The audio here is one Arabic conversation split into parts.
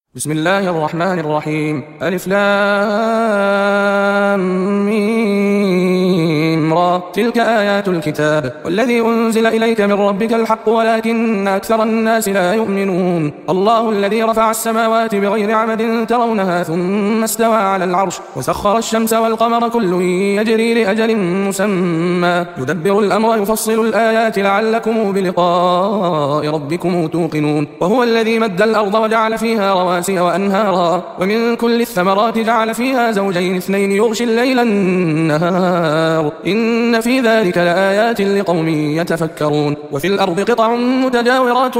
بسم الله الرحمن الرحيم. ألف لام ميم را. تلك آيات الكتاب والذي أنزل إليك من ربك الحق ولكن أكثر الناس لا يؤمنون. الله الذي رفع السماوات بغير عمد ترونها ثم استوى على العرش وسخر الشمس والقمر كل يجري لأجل مسمى يدبر الأمر يفصل الآيات لعلكم بلقاء ربكم توقنون. وهو الذي مد الأرض وجعل فيها رواسي وأنهارا ومن كل الثمرات جعل فيها زوجين اثنين يغشي الليل النهار إن في ذلك لآيات لقوم يتفكرون. وفي الأرض قطع متجاورات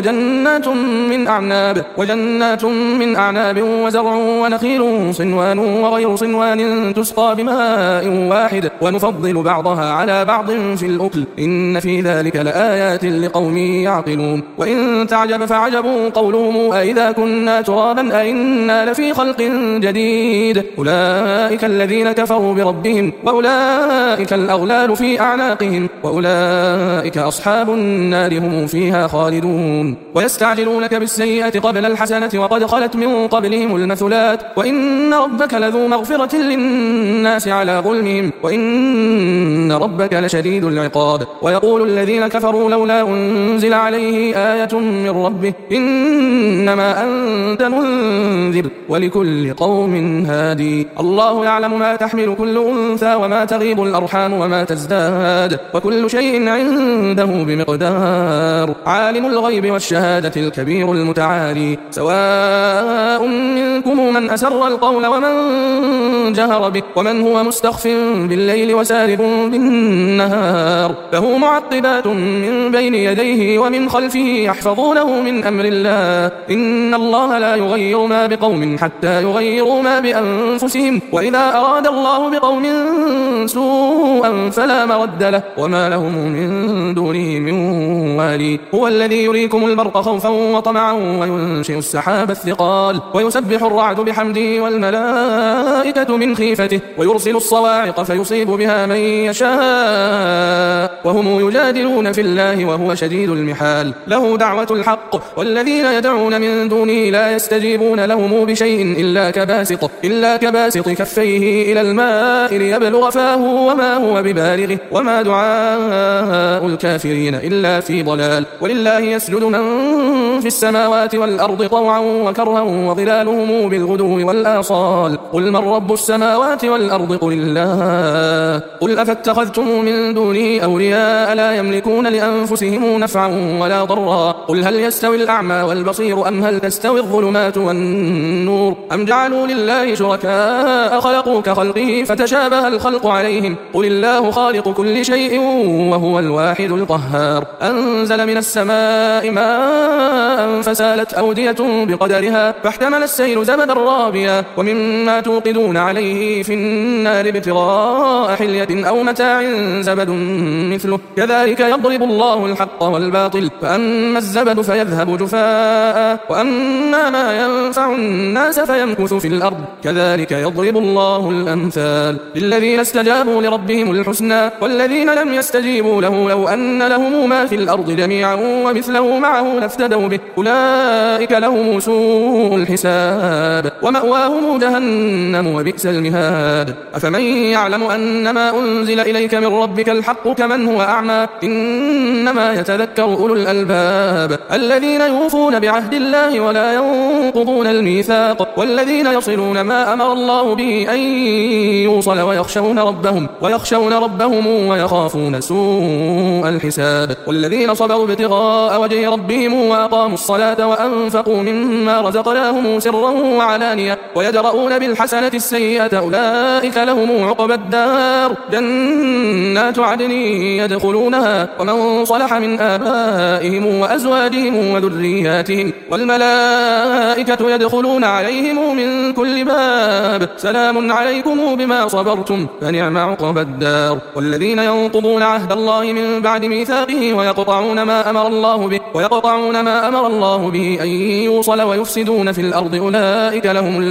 وجنات من أعناب وزرع ونخيل صنوان وغير صنوان تسقى بماء واحد ونفضل بعضها على بعض في الأكل إن في ذلك لآيات لقوم يعقلون. وإن تعجب فعجب قولهم أئذا كنا ترابا أئنا لفي خلق جديد أولئك الذين كفروا بربهم وأولئك الأغلال في أعناقهم وأولئك أصحاب النار هم فيها خالدون. ويستعجلونك بالسيئة قبل الحسنة وقد خلت من قبلهم المثلات وإن ربك لذو مغفرة للناس على ظلمهم وإن ربك لشديد العقاب. ويقول الذين كفروا لولا أنزل عليه آية من ربه إنما أنت منذر ولكل قوم هادي. الله يعلم ما تحمل كل أنثى وما تغيب الأرحام وما تزداد وكل شيء عنده بمقدار. عالم الغيب والشهادة الكبير المتعالي سواء منكم من أسر القول ومن جهر به ومن هو مستخف بالليل وسارب بالنهار له معقبات من بين يديه ومن خلفه يحفظونه من أمر الله إن الله لا يغير ما بقوم حتى يغيروا ما بأنفسهم وإذا أراد الله بقوم سوءا فلا مرد له وما لهم من دونه من والي. هو الذي يريكم البرق خوفا وطمعا وينشئ السحاب الثقال ويسبح الرعد بحمده والملائكة من خيفته ويرسل الصواعق فيصيب بها من يشاء وهم يجادلون في الله وهو شديد المحال. له دعوة الحق والذين يدعون من دونه لا يستجيبون لهم بشيء إلا كباسط كفيه إلى الماء ليبلغ فاه وما هو ببالغه وما دعاء الكافرين إلا في ضلال. ولله يسجد من في السماوات والأرض طوعا وكرها وظلالهم بالغدو والآصال قل من رب السماوات والأرض قل الله قل أفاتخذتم من دونه أولياء لا يملكون لأنفسهم نفعا ولا ضرا قل هل يستوي الأعمى والبصير أم هل تستوي الظلمات والنور أم جعلوا لله شركاء خلقوا كخلقه فتشابه الخلق عليهم قل الله خالق كل شيء وهو الواحد القهار. أنزل من السماء ماء فسالت أودية بقدرها فاحتمل السيل زبدا رابيا ومما توقدون عليه في النار ابتغاء حلية أو متاع زبد مثله كذلك يضرب الله الحق والباطل فأما الزبد فيذهب جفاء وأما ما ينفع الناس فيمكث في الأرض كذلك يضرب الله الأمثال للذين استجابوا لربهم الحسنى والذين لم يستجيبوا له لو أن لهم ما في الأرض جميعا ومثله معه لافتدوا به أولئك لهم سوء الحساب ومأواهم جهنم وبئس المهاد. أفمن يعلم أنما أنزل إليك من ربك الحق كمن هو أعمى إنما يتذكر أولو الألباب الذين يوفون بعهد الله ولا ينقضون الميثاق والذين يصلون ما أمر الله به أن يوصل ويخشون ربهم ويخافون سوء الحساب. والذين صبروا ابتغاء وجه ربهم وأقاموا الصلاة وأنفقوا مما رزقناهم سرا وعلانية ويدرؤون بالحسنة السيئة أولئك لهم عقبى الدار جنات عدن يدخلونها ومن صلح من آبائهم وأزواجهم وذرياتهم والملائكة يدخلون عليهم من كل باب سلام عليكم بما صبرتم فنعم عقبى الدار. الدار. والذين ينقضون عهد الله من بعد ميثاقه ويقطعون ما أمر الله به أن يوصل ويفسدون في الأرض أولئك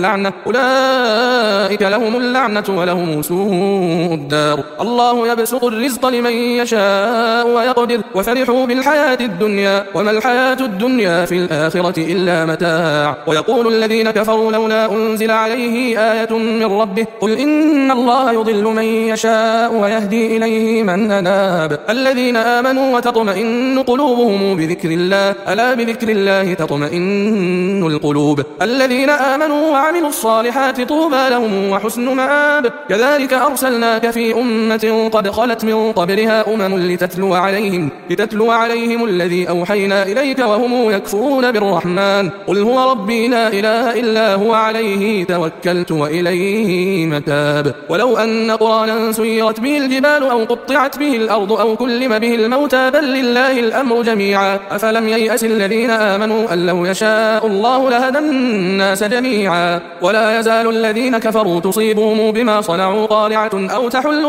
لهم اللعنة ولهم سوء الدار. الله يبسط الرزق لمن يشاء ويقدر وفرحوا بالحياة الدنيا وما الحياة الدنيا في الآخرة إلا متاع. ويقول الذين كفروا لولا أنزل عليه آية من ربه قل إن الله يضل من يشاء ويهدي إليه من أناب. الذين آمنوا وتطمئن قلوبهم بذكر الله ألا بذكر الله تطمئن القلوب. الذين آمنوا وعملوا الصالحات طوبى لهم وحسن مآب. كذلك أرسلناك في أمة قد خلت من قبلها لتتلو عليهم الذي أوحينا إليك وهم يكفرون بالرحمن قل هو ربي لا إله إلا هو عليه توكلت وإليه متاب. ولو أن قرآنا سيرت به الجبال أو قطعت به الأرض أو كلم به الموتى بل لله الأمر جميعا أفلم ييأس الذين آمنوا أن لو يشاء الله لهدى الناس جميعا. ولا يزال الذين كفروا تصيبهم بما صنعوا قارعة أو تحل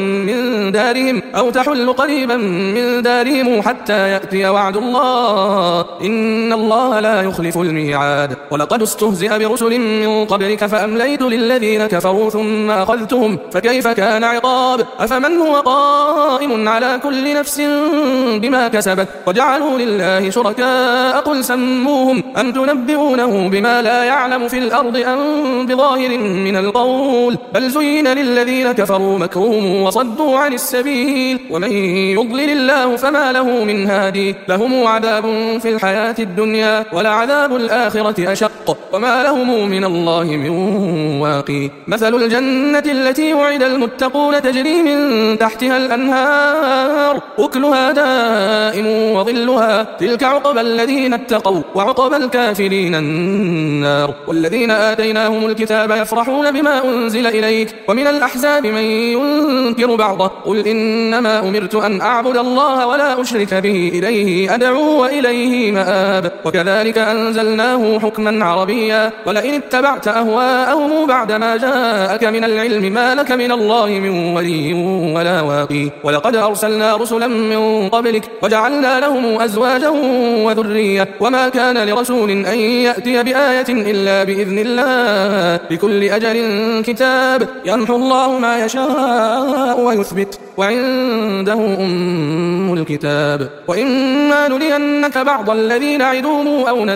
قريبا من دارهم حتى يأتي وعد الله إن الله لا يخلف الميعاد. ولقد استهزئ برسل من قبلك فأمليت للذين كفروا ثم أخذتهم فكيف كان عقاب. أفمن هو قائم على كل نفس بما كسبت وجعلوا لله شركاء قل سموهم أم تنبئونه بما لا يعلم في الأرض أم بظاهر من القول بل زين للذين كفروا مكرهم وصدوا عن السبيل ومن يضلل الله فما له من هادي لهم عذاب في الحياة الدنيا ولعذاب الآخرة أشق وما لهم من الله من واقي. مثل الجنة التي وعد المتقون تجري من تحتها الأنهار أكلها دائم وظلها تلك عقبى الذين اتقوا وعقبى الكافرين النار. والذين آتيناهم الكتاب يفرحون بما أنزل إليك ومن الأحزاب من ينكر بعضه قل إنما أمرت أن أعبد الله ولا أشرك به إليه أدعو وإليه مآب. وكذلك أنزلناه حكما عربيا ولئن اتبعت أهواءهم بعدما جاءك من العلم ما لك من الله من ولي ولا واقي. ولقد أرسلنا رسلا من قبلك وجعلنا لهم أزواجا وذرية وما كان لرسول أن يأتي بآية إلا بإذن الله لكل أجل كتاب يمحو الله ما يشاء ويثبت وعنده أم الكتاب. وإما نرينك بعض الذي نعدهم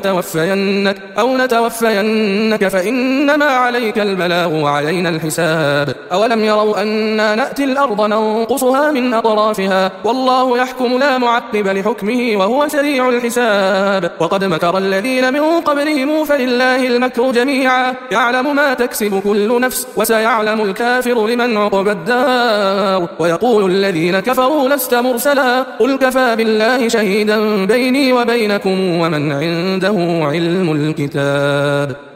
أو نتوفينك فإنما عليك البلاغ وعلينا الحساب. أولم يروا أنا نأتي الأرض ننقصها من أطرافها والله يحكم لا معقب لحكمه وهو سريع الحساب. وقد مكر الذين من قبلهم فلله المكر جميعا يعلم ما تكسب كل نفس وسيعلم الكافر لمن عقبى الدار. ويقول الذين كفروا لست مرسلا قل كفى بالله شهيدا بيني وبينكم ومن عنده علم الكتاب.